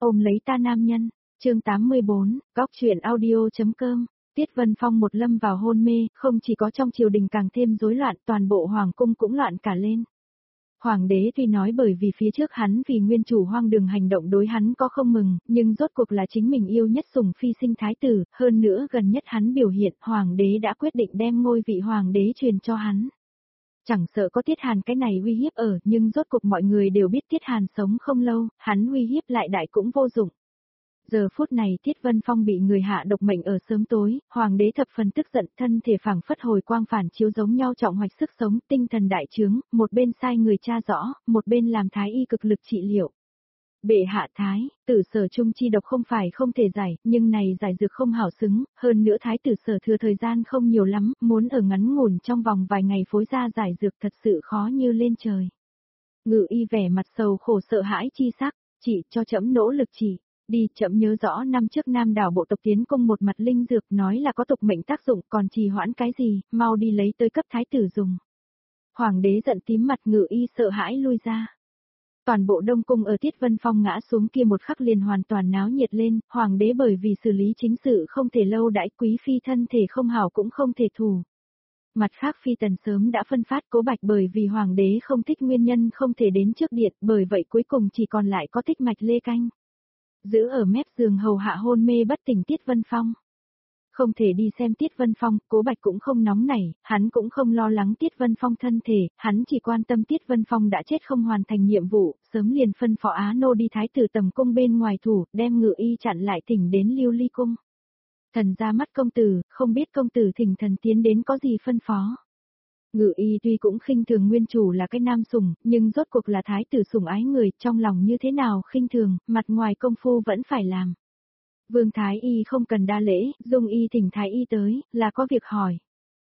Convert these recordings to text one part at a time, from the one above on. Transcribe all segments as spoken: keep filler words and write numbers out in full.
Ôm lấy ta nam nhân, chương tám mươi bốn, góc truyện audio.com, Tiết Vân Phong một lâm vào hôn mê, không chỉ có trong triều đình càng thêm rối loạn, toàn bộ hoàng cung cũng loạn cả lên. Hoàng đế tuy nói bởi vì phía trước hắn vì nguyên chủ hoang đường hành động đối hắn có không mừng, nhưng rốt cuộc là chính mình yêu nhất sủng phi sinh thái tử, hơn nữa gần nhất hắn biểu hiện, hoàng đế đã quyết định đem ngôi vị hoàng đế truyền cho hắn. Chẳng sợ có Tiết Hàn cái này uy hiếp ở, nhưng rốt cuộc mọi người đều biết Tiết Hàn sống không lâu, hắn uy hiếp lại đại cũng vô dụng. Giờ phút này Tiết Vân Phong bị người hạ độc mệnh ở sớm tối, hoàng đế thập phần tức giận, thân thể phảng phất hồi quang phản chiếu giống nhau trọng hoạch sức sống, tinh thần đại trướng, một bên sai người tra rõ, một bên làm thái y cực lực trị liệu. Bệ hạ thái, tử sở trung chi độc không phải không thể giải, nhưng này giải dược không hảo xứng, hơn nữa thái tử sở thừa thời gian không nhiều lắm, muốn ở ngắn ngủn trong vòng vài ngày phối ra giải dược thật sự khó như lên trời. Ngự y vẻ mặt sầu khổ sợ hãi chi sắc, chỉ cho trẫm nỗ lực chỉ. Đi, chậm nhớ rõ năm trước Nam đảo bộ tộc tiến công một mặt linh dược nói là có tục mệnh tác dụng, còn trì hoãn cái gì, mau đi lấy tới cấp thái tử dùng. Hoàng đế giận tím mặt, ngự y sợ hãi lui ra. Toàn bộ đông cung ở Tiết Vân Phong ngã xuống kia một khắc liền hoàn toàn náo nhiệt lên, hoàng đế bởi vì xử lý chính sự không thể lâu đãi, quý phi thân thể không hảo cũng không thể thủ. Mặt khác phi tần sớm đã phân phát Cố Bạch bởi vì hoàng đế không thích nguyên nhân không thể đến trước điện, bởi vậy cuối cùng chỉ còn lại có Tích Mạch Lê Canh. Giữ ở mép giường hầu hạ hôn mê bất tỉnh Tiết Vân Phong. Không thể đi xem Tiết Vân Phong, Cố Bạch cũng không nóng nảy, hắn cũng không lo lắng Tiết Vân Phong thân thể, hắn chỉ quan tâm Tiết Vân Phong đã chết không hoàn thành nhiệm vụ, sớm liền phân phó Á Nô đi thái tử tầm cung bên ngoài thủ, đem ngự y chặn lại thỉnh đến Lưu Ly cung. Thần ra mắt công tử, không biết công tử thỉnh thần tiến đến có gì phân phó. Ngự y tuy cũng khinh thường nguyên chủ là cái nam sủng, nhưng rốt cuộc là thái tử sủng ái người, trong lòng như thế nào khinh thường, mặt ngoài công phu vẫn phải làm. Vương thái y không cần đa lễ, dung y thỉnh thái y tới, là có việc hỏi.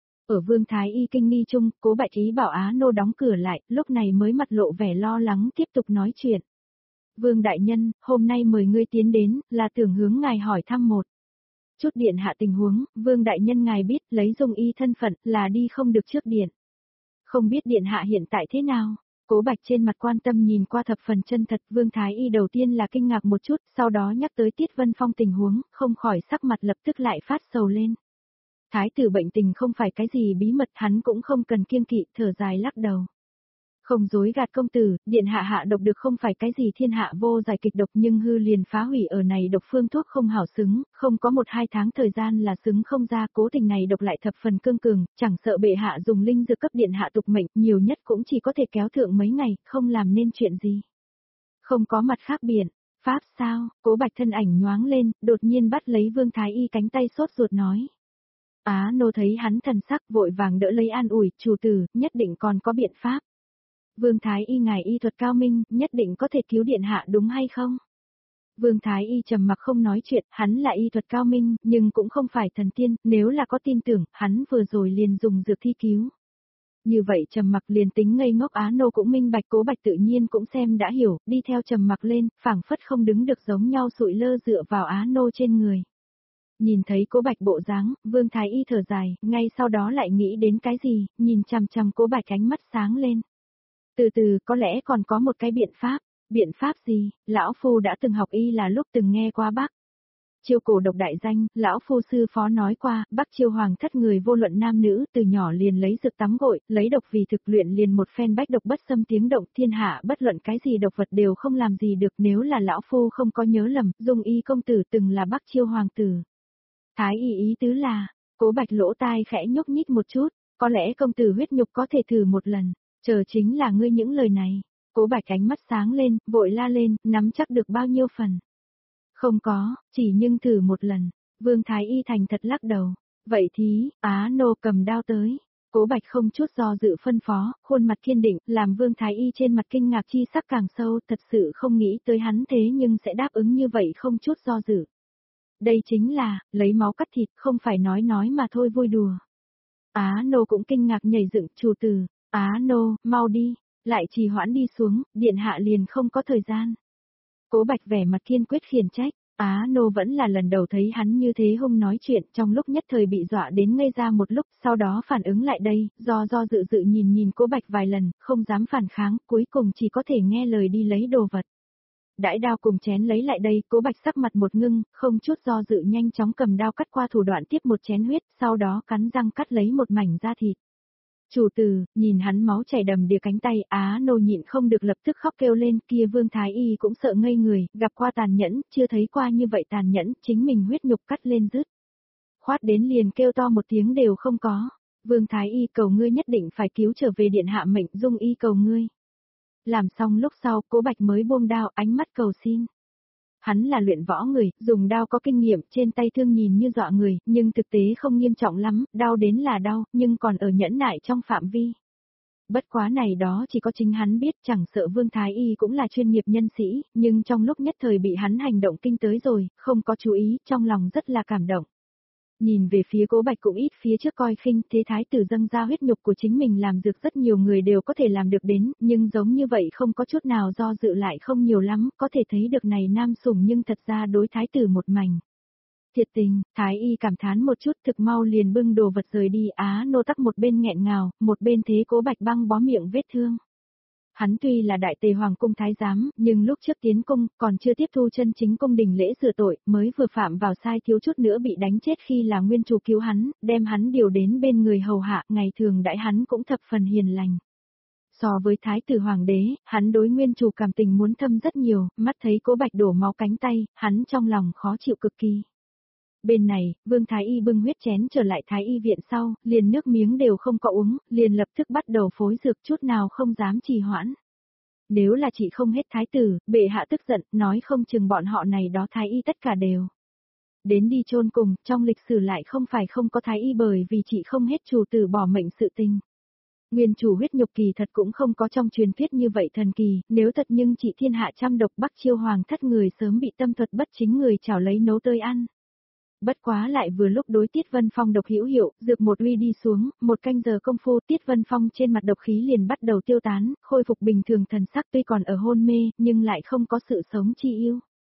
Ở vương thái y kinh nghi chung, Cố Bạch ý bảo Á Nô đóng cửa lại, lúc này mới mặt lộ vẻ lo lắng tiếp tục nói chuyện. Vương đại nhân, hôm nay mời ngươi tiến đến, là tưởng hướng ngài hỏi thăm một chút điện hạ tình huống, vương đại nhân ngài biết, lấy dung y thân phận, là đi không được trước điện. Không biết điện hạ hiện tại thế nào? Cố Bạch trên mặt quan tâm nhìn qua thập phần chân thật, Vương Thái Y đầu tiên là kinh ngạc một chút, sau đó nhắc tới Tiết Vân Phong tình huống, không khỏi sắc mặt lập tức lại phát sầu lên. Thái tử bệnh tình không phải cái gì bí mật, hắn cũng không cần kiêng kỵ, thở dài lắc đầu. Không dối gạt công tử, điện hạ hạ độc được không phải cái gì thiên hạ vô giải kịch độc nhưng hư liền phá hủy ở này độc phương thuốc không hảo xứng, không có một hai tháng thời gian là xứng không ra, cố tình này độc lại thập phần cương cường, chẳng sợ bệ hạ dùng linh dược cấp điện hạ tục mệnh, nhiều nhất cũng chỉ có thể kéo thượng mấy ngày, không làm nên chuyện gì. Không có mặt khác biện, pháp sao, Cố Bạch thân ảnh nhoáng lên, đột nhiên bắt lấy Vương Thái Y cánh tay sốt ruột nói. Á Nô thấy hắn thần sắc vội vàng đỡ lấy an ủi, chủ tử, nhất định còn có biện pháp. Vương Thái Y ngài y thuật cao minh, nhất định có thể cứu điện hạ đúng hay không? Vương Thái Y trầm mặc không nói chuyện, hắn là y thuật cao minh, nhưng cũng không phải thần tiên, nếu là có tin tưởng, hắn vừa rồi liền dùng dược thi cứu. Như vậy trầm mặc liền tính ngây ngốc Á Nô cũng minh bạch, Cố Bạch tự nhiên cũng xem đã hiểu, đi theo trầm mặc lên, phảng phất không đứng được giống nhau sụi lơ dựa vào Á Nô trên người. Nhìn thấy Cố Bạch bộ dáng, Vương Thái Y thở dài, ngay sau đó lại nghĩ đến cái gì, nhìn chằm chằm Cố Bạch ánh mắt sáng lên. Từ từ, có lẽ còn có một cái biện pháp. Biện pháp gì? Lão Phu đã từng học y là lúc từng nghe qua Bắc Chiêu cổ độc đại danh, Lão Phu sư phó nói qua, Bắc Chiêu hoàng thất người vô luận nam nữ, từ nhỏ liền lấy dược tắm gội, lấy độc vì thực luyện liền một phen bách độc bất xâm tiếng động, thiên hạ bất luận cái gì độc vật đều không làm gì được, nếu là Lão Phu không có nhớ lầm, Dung y công tử từng là Bắc Chiêu hoàng tử. Thái y ý tứ là, Cố Bạch lỗ tai khẽ nhúc nhích một chút, có lẽ công tử huyết nhục có thể thử một lần. Chờ chính là ngươi những lời này. Cố Bạch ánh mắt sáng lên, vội la lên, nắm chắc được bao nhiêu phần. Không có, chỉ nhưng thử một lần. Vương Thái Y thành thật lắc đầu. Vậy thì, Á Nô cầm đao tới. Cố Bạch không chút do dự phân phó, khuôn mặt kiên định, làm Vương Thái Y trên mặt kinh ngạc chi sắc càng sâu, thật sự không nghĩ tới hắn thế nhưng sẽ đáp ứng như vậy không chút do dự. Đây chính là, lấy máu cắt thịt, không phải nói nói mà thôi vui đùa. Á Nô cũng kinh ngạc nhảy dựng, chủ tử. Á Nô, mau đi, lại trì hoãn đi xuống, điện hạ liền không có thời gian. Cố Bạch vẻ mặt kiên quyết khiển trách, Á Nô vẫn là lần đầu thấy hắn như thế hung nói chuyện, trong lúc nhất thời bị dọa đến ngây ra một lúc, sau đó phản ứng lại đây, do do dự dự nhìn nhìn Cố Bạch vài lần, không dám phản kháng, cuối cùng chỉ có thể nghe lời đi lấy đồ vật. đãi đao cùng chén lấy lại đây, Cố Bạch sắc mặt một ngưng, không chút do dự nhanh chóng cầm đao cắt qua thủ đoạn tiếp một chén huyết, sau đó cắn răng cắt lấy một mảnh da thịt. Chủ tử, nhìn hắn máu chảy đầm đìa cánh tay, Á nô nhịn không được lập tức khóc kêu lên, kia Vương Thái Y cũng sợ ngây người, gặp qua tàn nhẫn, chưa thấy qua như vậy tàn nhẫn, chính mình huyết nhục cắt lên rứt. Khoát đến liền kêu to một tiếng đều không có. Vương Thái Y cầu ngươi nhất định phải cứu trở về điện hạ mệnh, Dung Y cầu ngươi. Làm xong lúc sau, Cố Bạch mới buông đao, ánh mắt cầu xin. Hắn là luyện võ người, dùng đao có kinh nghiệm, trên tay thương nhìn như dọa người, nhưng thực tế không nghiêm trọng lắm, đau đến là đau, nhưng còn ở nhẫn nại trong phạm vi. Bất quá này đó chỉ có chính hắn biết, chẳng sợ Vương Thái Y cũng là chuyên nghiệp nhân sĩ, nhưng trong lúc nhất thời bị hắn hành động kinh tới rồi, không có chú ý, trong lòng rất là cảm động. Nhìn về phía Cố Bạch cũng ít phía trước coi khinh, thế thái tử dâng ra huyết nhục của chính mình làm dược rất nhiều người đều có thể làm được đến, nhưng giống như vậy không có chút nào do dự lại không nhiều lắm, có thể thấy được này nam sủng nhưng thật ra đối thái tử một mảnh. Thiệt tình, thái y cảm thán một chút thực mau liền bưng đồ vật rời đi, Á nô tắc một bên nghẹn ngào, một bên thế Cố Bạch băng bó miệng vết thương. Hắn tuy là đại tề hoàng cung thái giám, nhưng lúc trước tiến cung, còn chưa tiếp thu chân chính cung đình lễ sửa tội, mới vừa phạm vào sai thiếu chút nữa bị đánh chết khi là nguyên chủ cứu hắn, đem hắn điều đến bên người hầu hạ, ngày thường đãi hắn cũng thập phần hiền lành. So với thái tử hoàng đế, hắn đối nguyên chủ cảm tình muốn thâm rất nhiều, mắt thấy Cố Bạch đổ máu cánh tay, hắn trong lòng khó chịu cực kỳ. Bên này, Vương Thái Y bưng huyết chén trở lại Thái Y viện sau, liền nước miếng đều không có uống, liền lập tức bắt đầu phối dược chút nào không dám trì hoãn. Nếu là chị không hết thái tử, bệ hạ tức giận, nói không chừng bọn họ này đó Thái Y tất cả đều. Đến đi chôn cùng, trong lịch sử lại không phải không có Thái Y bởi vì chị không hết chủ tử bỏ mệnh sự tình. Nguyên chủ huyết nhục kỳ thật cũng không có trong truyền thuyết như vậy thần kỳ, nếu thật nhưng chị thiên hạ trăm độc Bắc Chiêu hoàng thất người sớm bị tâm thuật bất chính người chảo lấy nấu tơi ăn. Bất quá lại vừa lúc đối Tiết Vân Phong độc hữu hiệu, dược một uy đi xuống, một canh giờ công phu Tiết Vân Phong trên mặt độc khí liền bắt đầu tiêu tán, khôi phục bình thường thần sắc tuy còn ở hôn mê, nhưng lại không có sự sống chi yêu.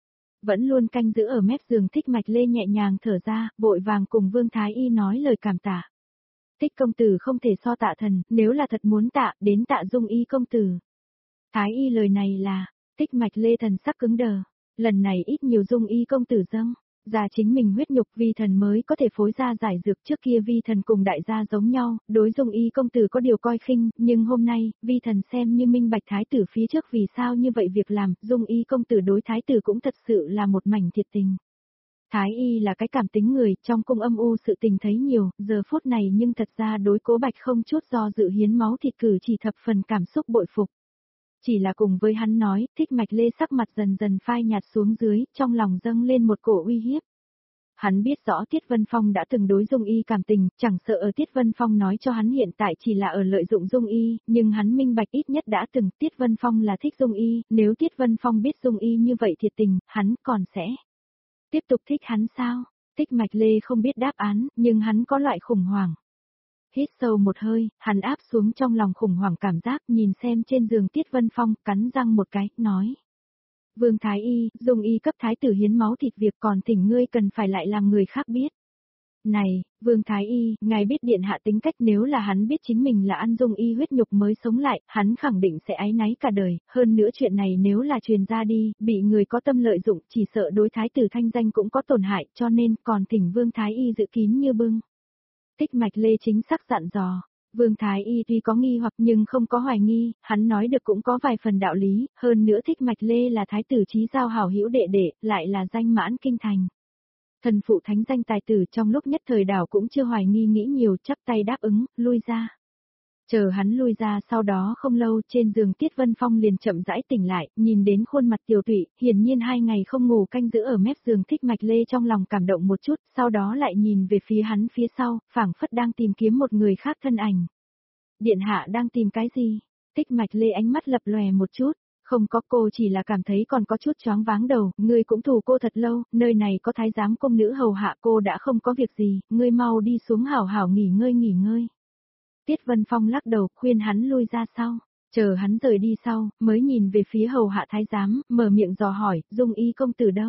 Vẫn luôn canh giữ ở mép giường Thích Mạch Lê nhẹ nhàng thở ra, vội vàng cùng Vương Thái Y nói lời cảm tạ. Thích công tử không thể so tạ thần, nếu là thật muốn tạ, đến tạ Dung Y công tử. Thái Y lời này là, Thích Mạch Lê thần sắc cứng đờ, lần này ít nhiều Dung Y công tử dâng. Ra chính mình huyết nhục vi thần mới có thể phối ra giải dược, trước kia vi thần cùng đại gia giống nhau, đối Dung Y công tử có điều coi khinh, nhưng hôm nay, vi thần xem như minh bạch thái tử phía trước vì sao như vậy việc làm, Dung Y công tử đối thái tử cũng thật sự là một mảnh thiệt tình. Thái y là cái cảm tính người, trong cung âm u sự tình thấy nhiều, giờ phút này nhưng thật ra đối Cố Bạch không chút do dự hiến máu thịt cử chỉ thập phần cảm xúc bội phục. Chỉ là cùng với hắn nói, Thích Mạch Lê sắc mặt dần dần phai nhạt xuống dưới, trong lòng dâng lên một cổ uy hiếp. Hắn biết rõ Tiết Vân Phong đã từng đối Dung Y cảm tình, chẳng sợ ở Tiết Vân Phong nói cho hắn hiện tại chỉ là ở lợi dụng Dung Y, nhưng hắn minh bạch ít nhất đã từng Tiết Vân Phong là thích Dung Y, nếu Tiết Vân Phong biết Dung Y như vậy thiệt tình, hắn còn sẽ tiếp tục thích hắn sao? Thích Mạch Lê không biết đáp án, nhưng hắn có loại khủng hoảng. Hít sâu một hơi, hắn áp xuống trong lòng khủng hoảng cảm giác, nhìn xem trên giường Tiết Vân Phong, cắn răng một cái, nói. Vương Thái Y, Dung Y cấp thái tử hiến máu thịt việc còn thỉnh ngươi cần phải lại làm người khác biết. Này, Vương Thái Y, ngài biết điện hạ tính cách, nếu là hắn biết chính mình là ăn Dung Y huyết nhục mới sống lại, hắn khẳng định sẽ áy náy cả đời, hơn nữa chuyện này nếu là truyền ra đi, bị người có tâm lợi dụng, chỉ sợ đối thái tử thanh danh cũng có tổn hại, cho nên còn thỉnh Vương Thái Y giữ kín như bưng. Thích Mạch Lê chính xác dặn dò. Vương Thái Y tuy có nghi hoặc nhưng không có hoài nghi, hắn nói được cũng có vài phần đạo lý, hơn nữa Thích Mạch Lê là thái tử chí giao hảo hữu đệ đệ, lại là danh mãn kinh thành. Thần phụ thánh danh tài tử trong lúc nhất thời đảo cũng chưa hoài nghi nghĩ nhiều, chắp tay đáp ứng, lui ra. Chờ hắn lui ra sau đó không lâu, trên giường Tiết Vân Phong liền chậm rãi tỉnh lại, nhìn đến khuôn mặt tiểu tụy, hiển nhiên hai ngày không ngủ canh giữ ở mép giường Thích Mạch Lê trong lòng cảm động một chút, sau đó lại nhìn về phía hắn phía sau, phảng phất đang tìm kiếm một người khác thân ảnh. Điện hạ đang tìm cái gì? Thích Mạch Lê ánh mắt lập lòe một chút. Không có, cô chỉ là cảm thấy còn có chút choáng váng đầu, ngươi cũng thù cô thật lâu, nơi này có thái giám công nữ hầu hạ cô đã không có việc gì, ngươi mau đi xuống hảo hảo nghỉ ngơi nghỉ ngơi. Tiết Vân Phong lắc đầu, khuyên hắn lui ra sau, chờ hắn rời đi sau, mới nhìn về phía hầu hạ thái giám, mở miệng dò hỏi, Dung Y công tử đâu?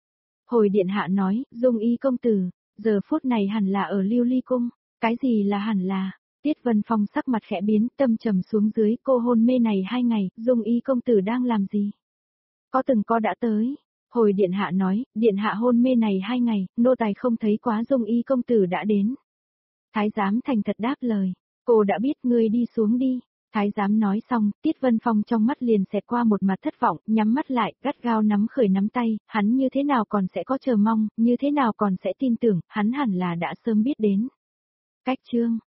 Hồi điện hạ nói, Dung Y công tử, giờ phút này hẳn là ở Lưu Ly cung, cái gì là hẳn là? Tiết Vân Phong sắc mặt khẽ biến, tâm trầm xuống dưới, cô hôn mê này hai ngày, Dung Y công tử đang làm gì? Có từng có đã tới. Hồi điện hạ nói, điện hạ hôn mê này hai ngày, nô tài không thấy quá dung y công tử đã đến. Thái giám thành thật đáp lời, cô đã biết ngươi đi xuống đi. Thái giám nói xong, Tiết Vân Phong trong mắt liền xẹt qua một mặt thất vọng, nhắm mắt lại, gắt gao nắm khởi nắm tay, hắn như thế nào còn sẽ có chờ mong, như thế nào còn sẽ tin tưởng, hắn hẳn là đã sớm biết đến. Cách chương